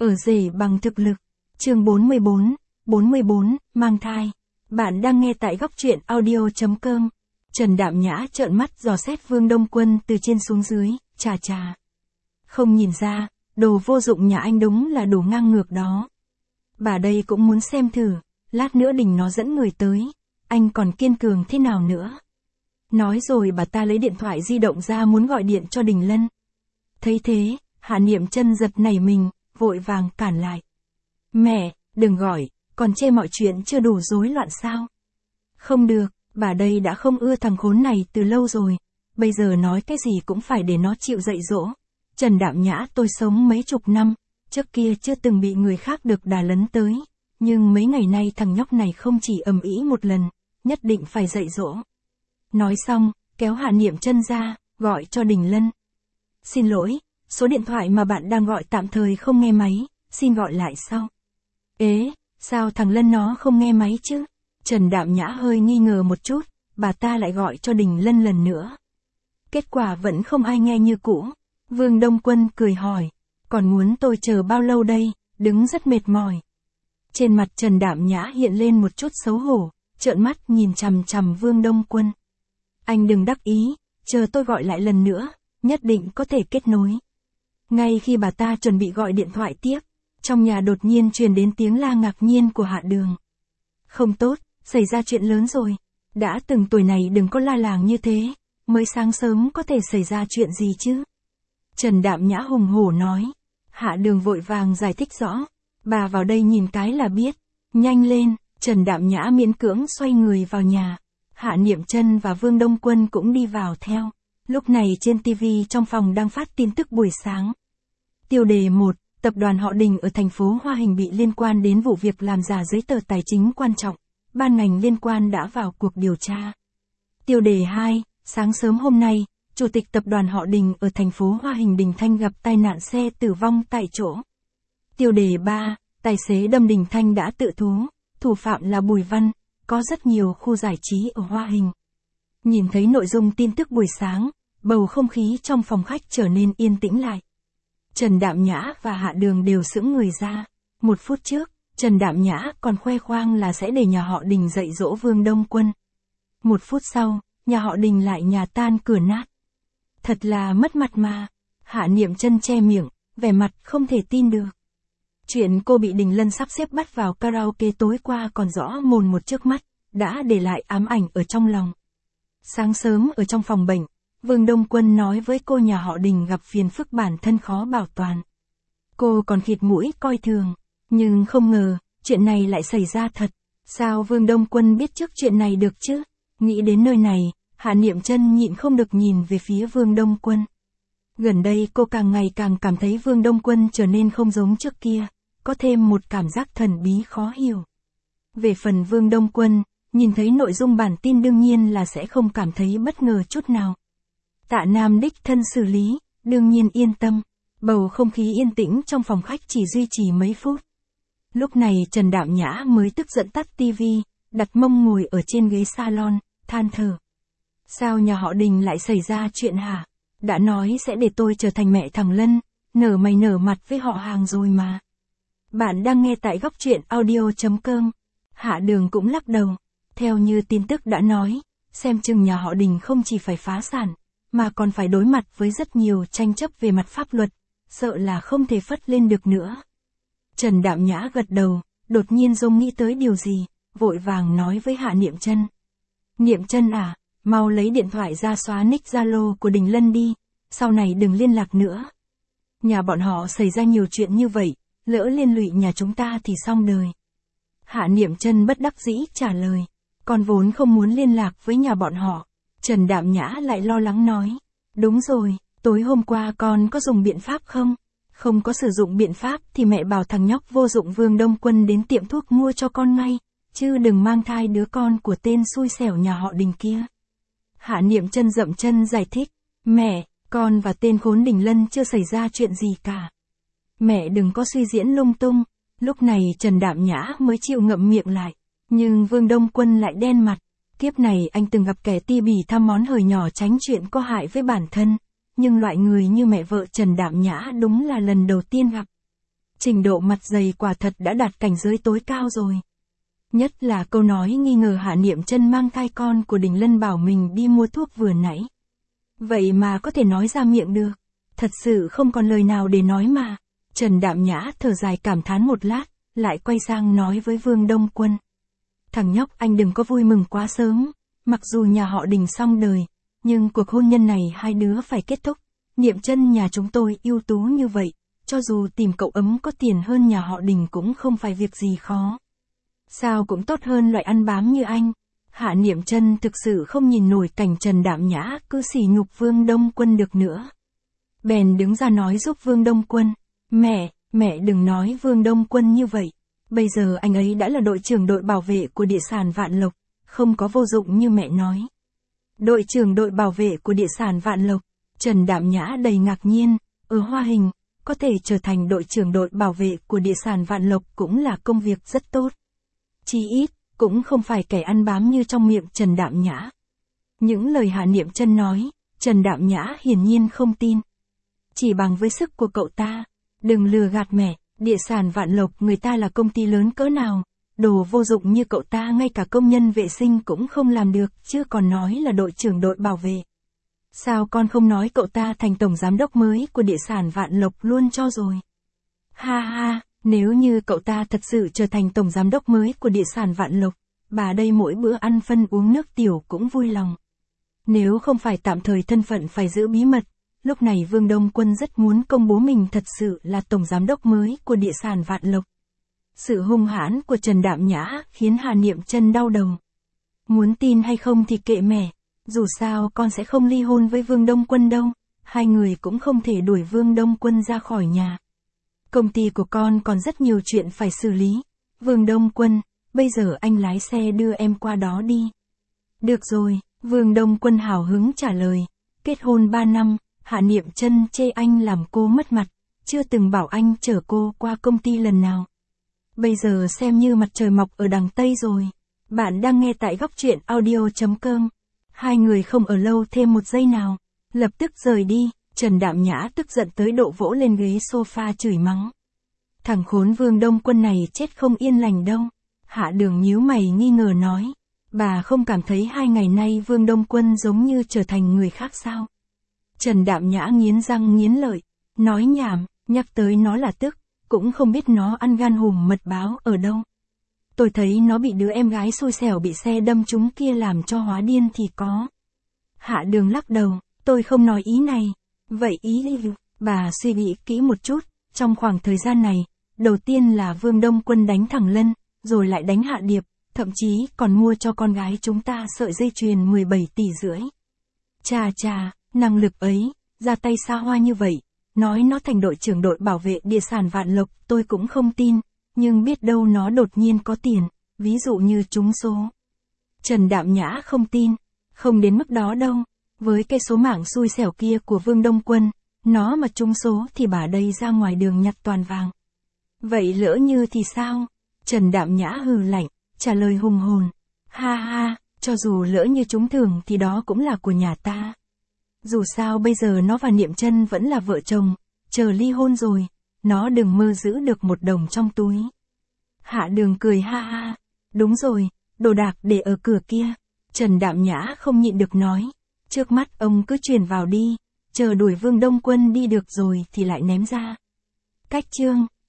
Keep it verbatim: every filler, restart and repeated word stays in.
Ở rể bằng thực lực. Chương bốn mươi bốn, bốn mươi bốn, mang thai. Bạn đang nghe tại góc truyện audio.com. Trần Đạm Nhã trợn mắt dò xét Vương Đông Quân từ trên xuống dưới, chà chà. Không nhìn ra, đồ vô dụng nhà anh đúng là đồ ngang ngược đó. Bà đây cũng muốn xem thử, lát nữa Đình nó dẫn người tới, anh còn kiên cường thế nào nữa. Nói rồi bà ta lấy điện thoại di động ra muốn gọi điện cho Đình Lân. Thấy thế, Hạ Niệm Chân giật nảy mình, vội vàng cản lại. Mẹ, đừng gọi, còn chê mọi chuyện chưa đủ rối loạn sao? Không được, bà đây đã không ưa thằng khốn này từ lâu rồi, bây giờ nói cái gì cũng phải để nó chịu dạy dỗ. Trần Đạm Nhã tôi sống mấy chục năm, trước kia chưa từng bị người khác được đà lấn tới, nhưng mấy ngày nay thằng nhóc này không chỉ ầm ĩ một lần, nhất định phải dạy dỗ. Nói xong, kéo Hạ Niệm Chân ra, gọi cho Đình Lân. Xin lỗi, số điện thoại mà bạn đang gọi tạm thời không nghe máy, xin gọi lại sau. Ế, sao thằng Lân nó không nghe máy chứ? Trần Đạm Nhã hơi nghi ngờ một chút, bà ta lại gọi cho Đình Lân lần nữa. Kết quả vẫn không ai nghe như cũ. Vương Đông Quân cười hỏi, còn muốn tôi chờ bao lâu đây, đứng rất mệt mỏi. Trên mặt Trần Đạm Nhã hiện lên một chút xấu hổ, trợn mắt nhìn chằm chằm Vương Đông Quân. Anh đừng đắc ý, chờ tôi gọi lại lần nữa, nhất định có thể kết nối. Ngay khi bà ta chuẩn bị gọi điện thoại tiếp, trong nhà đột nhiên truyền đến tiếng la ngạc nhiên của Hạ Đường. Không tốt, xảy ra chuyện lớn rồi. Đã từng tuổi này đừng có la làng như thế, mới sáng sớm có thể xảy ra chuyện gì chứ? Trần Đạm Nhã hùng hổ nói. Hạ Đường vội vàng giải thích rõ. Bà vào đây nhìn cái là biết. Nhanh lên, Trần Đạm Nhã miễn cưỡng xoay người vào nhà. Hạ Niệm Chân và Vương Đông Quân cũng đi vào theo. Lúc này trên ti vi trong phòng đang phát tin tức buổi sáng. Tiêu đề một, tập đoàn họ Đình ở thành phố Hoa Hình bị liên quan đến vụ việc làm giả giấy tờ tài chính quan trọng. Ban ngành liên quan đã vào cuộc điều tra. Tiêu đề hai, sáng sớm hôm nay, Chủ tịch tập đoàn họ Đình ở thành phố Hoa Hình Đình Thanh gặp tai nạn xe tử vong tại chỗ. Tiêu đề ba, tài xế đâm Đình Thanh đã tự thú, thủ phạm là Bùi Văn, có rất nhiều khu giải trí ở Hoa Hình. Nhìn thấy nội dung tin tức buổi sáng, bầu không khí trong phòng khách trở nên yên tĩnh lại. Trần Đạm Nhã và Hạ Đường đều sững người ra. Một phút trước, Trần Đạm Nhã còn khoe khoang là sẽ để nhà họ Đình dạy dỗ Vương Đông Quân. Một phút sau, nhà họ Đình lại nhà tan cửa nát. Thật là mất mặt mà. Hạ Niệm Chân che miệng, vẻ mặt không thể tin được. Chuyện cô bị Đình Lân sắp xếp bắt vào karaoke tối qua còn rõ mồn một trước mắt, đã để lại ám ảnh ở trong lòng. Sáng sớm ở trong phòng bệnh, Vương Đông Quân nói với cô nhà họ Đình gặp phiền phức bản thân khó bảo toàn. Cô còn khịt mũi coi thường, nhưng không ngờ, chuyện này lại xảy ra thật. Sao Vương Đông Quân biết trước chuyện này được chứ? Nghĩ đến nơi này, Hạ Niệm Chân nhịn không được nhìn về phía Vương Đông Quân. Gần đây cô càng ngày càng cảm thấy Vương Đông Quân trở nên không giống trước kia, có thêm một cảm giác thần bí khó hiểu. Về phần Vương Đông Quân, nhìn thấy nội dung bản tin đương nhiên là sẽ không cảm thấy bất ngờ chút nào. Tạ Nam đích thân xử lý, đương nhiên yên tâm. Bầu không khí yên tĩnh trong phòng khách chỉ duy trì mấy phút. Lúc này Trần Đạm Nhã mới tức giận tắt tivi, đặt mông ngồi ở trên ghế salon, than thở. Sao nhà họ Đình lại xảy ra chuyện hả? Đã nói sẽ để tôi trở thành mẹ thằng Lân, nở mày nở mặt với họ hàng rồi mà. Bạn đang nghe tại góc truyện audio.com. Hạ Đường cũng lắc đầu. Theo như tin tức đã nói, xem chừng nhà họ Đình không chỉ phải phá sản, mà còn phải đối mặt với rất nhiều tranh chấp về mặt pháp luật, sợ là không thể phất lên được nữa. Trần Đạm Nhã gật đầu, đột nhiên dông nghĩ tới điều gì, vội vàng nói với Hạ Niệm Chân. Niệm Chân à, mau lấy điện thoại ra xóa nick Zalo của Đình Lân đi, sau này đừng liên lạc nữa. Nhà bọn họ xảy ra nhiều chuyện như vậy, lỡ liên lụy nhà chúng ta thì xong đời. Hạ Niệm Chân bất đắc dĩ trả lời, con vốn không muốn liên lạc với nhà bọn họ. Trần Đạm Nhã lại lo lắng nói, đúng rồi, tối hôm qua con có dùng biện pháp không? Không có sử dụng biện pháp thì mẹ bảo thằng nhóc vô dụng Vương Đông Quân đến tiệm thuốc mua cho con ngay, chứ đừng mang thai đứa con của tên xui xẻo nhà họ Đình kia. Hạ Niệm Chân dậm chân giải thích, mẹ, con và tên khốn Đình Lân chưa xảy ra chuyện gì cả. Mẹ đừng có suy diễn lung tung. Lúc này Trần Đạm Nhã mới chịu ngậm miệng lại, nhưng Vương Đông Quân lại đen mặt. Kiếp này anh từng gặp kẻ ti bỉ tham món hời nhỏ tránh chuyện có hại với bản thân, nhưng loại người như mẹ vợ Trần Đạm Nhã đúng là lần đầu tiên gặp. Trình độ mặt dày quả thật đã đạt cảnh giới tối cao rồi. Nhất là câu nói nghi ngờ Hạ Niệm Chân mang thai con của Đình Lân bảo mình đi mua thuốc vừa nãy. Vậy mà có thể nói ra miệng được. Thật sự không còn lời nào để nói mà. Trần Đạm Nhã thở dài cảm thán một lát, lại quay sang nói với Vương Đông Quân. Thằng nhóc anh đừng có vui mừng quá sớm, mặc dù nhà họ Đình xong đời, nhưng cuộc hôn nhân này hai đứa phải kết thúc. Niệm Chân nhà chúng tôi ưu tú như vậy, cho dù tìm cậu ấm có tiền hơn nhà họ Đình cũng không phải việc gì khó. Sao cũng tốt hơn loại ăn bám như anh. Hạ Niệm Chân thực sự không nhìn nổi cảnh Trần Đạm Nhã cứ sỉ nhục Vương Đông Quân được nữa. Bèn đứng ra nói giúp Vương Đông Quân. Mẹ, mẹ đừng nói Vương Đông Quân như vậy. Bây giờ anh ấy đã là đội trưởng đội bảo vệ của địa sản Vạn Lộc, không có vô dụng như mẹ nói. Đội trưởng đội bảo vệ của địa sản Vạn Lộc, Trần Đạm Nhã đầy ngạc nhiên, ở Hoa Hình, có thể trở thành đội trưởng đội bảo vệ của địa sản Vạn Lộc cũng là công việc rất tốt. Chí ít, cũng không phải kẻ ăn bám như trong miệng Trần Đạm Nhã. Những lời Hạ Niệm Chân nói, Trần Đạm Nhã hiển nhiên không tin. Chỉ bằng với sức của cậu ta, đừng lừa gạt mẹ, địa sản Vạn Lộc người ta là công ty lớn cỡ nào, đồ vô dụng như cậu ta ngay cả công nhân vệ sinh cũng không làm được, chứ còn nói là đội trưởng đội bảo vệ. Sao con không nói cậu ta thành tổng giám đốc mới của địa sản Vạn Lộc luôn cho rồi? Ha ha, nếu như cậu ta thật sự trở thành tổng giám đốc mới của địa sản Vạn Lộc, bà đây mỗi bữa ăn phân uống nước tiểu cũng vui lòng. Nếu không phải tạm thời thân phận phải giữ bí mật, lúc này Vương Đông Quân rất muốn công bố mình thật sự là tổng giám đốc mới của địa sản Vạn Lộc. Sự hung hãn của Trần Đạm Nhã khiến Hạ Niệm Chân đau đầu. Muốn tin hay không thì kệ mẹ, dù sao con sẽ không ly hôn với Vương Đông Quân đâu, hai người cũng không thể đuổi Vương Đông Quân ra khỏi nhà. Công ty của con còn rất nhiều chuyện phải xử lý. Vương Đông Quân, bây giờ anh lái xe đưa em qua đó đi. Được rồi, Vương Đông Quân hào hứng trả lời. Kết hôn ba năm, Hạ Niệm Chân chê anh làm cô mất mặt, chưa từng bảo anh chở cô qua công ty lần nào. Bây giờ xem như mặt trời mọc ở đằng Tây rồi. Bạn đang nghe tại góc truyện audio chấm com. Hai người không ở lâu thêm một giây nào, lập tức rời đi. Trần Đạm Nhã tức giận tới độ vỗ lên ghế sofa chửi mắng. Thằng khốn Vương Đông Quân này chết không yên lành đâu. Hạ Đường nhíu mày nghi ngờ nói. Bà không cảm thấy hai ngày nay Vương Đông Quân giống như trở thành người khác sao? Trần Đạm Nhã nghiến răng nghiến lợi, nói nhảm, nhắc tới nó là tức, cũng không biết nó ăn gan hùm mật báo ở đâu. Tôi thấy nó bị đứa em gái xui xẻo bị xe đâm trúng kia làm cho hóa điên thì có. Hạ Đường lắc đầu, tôi không nói ý này. Vậy ý đi, bà suy nghĩ kỹ một chút, trong khoảng thời gian này, đầu tiên là Vương Đông Quân đánh thẳng Lân, rồi lại đánh Hạ Điệp, thậm chí còn mua cho con gái chúng ta sợi dây chuyền mười bảy tỷ rưỡi. Chà chà, năng lực ấy, ra tay xa hoa như vậy, nói nó thành đội trưởng đội bảo vệ địa sản Vạn Lộc tôi cũng không tin, nhưng biết đâu nó đột nhiên có tiền, ví dụ như trúng số. Trần Đạm Nhã không tin, không đến mức đó đâu. Với cái số mạng xui xẻo kia của Vương Đông Quân, nó mà trúng số thì bà đây ra ngoài đường nhặt toàn vàng. Vậy lỡ như thì sao? Trần Đạm Nhã hừ lạnh, trả lời hùng hồn. Ha ha, cho dù lỡ như trúng thưởng thì đó cũng là của nhà ta. Dù sao bây giờ nó và Niệm Chân vẫn là vợ chồng, chờ ly hôn rồi, nó đừng mơ giữ được một đồng trong túi. Hạ Đường cười ha ha, đúng rồi, đồ đạc để ở cửa kia. Trần Đạm Nhã không nhịn được nói. Trước mắt ông cứ truyền vào đi, chờ đuổi Vương Đông Quân đi được rồi thì lại ném ra. Cách chương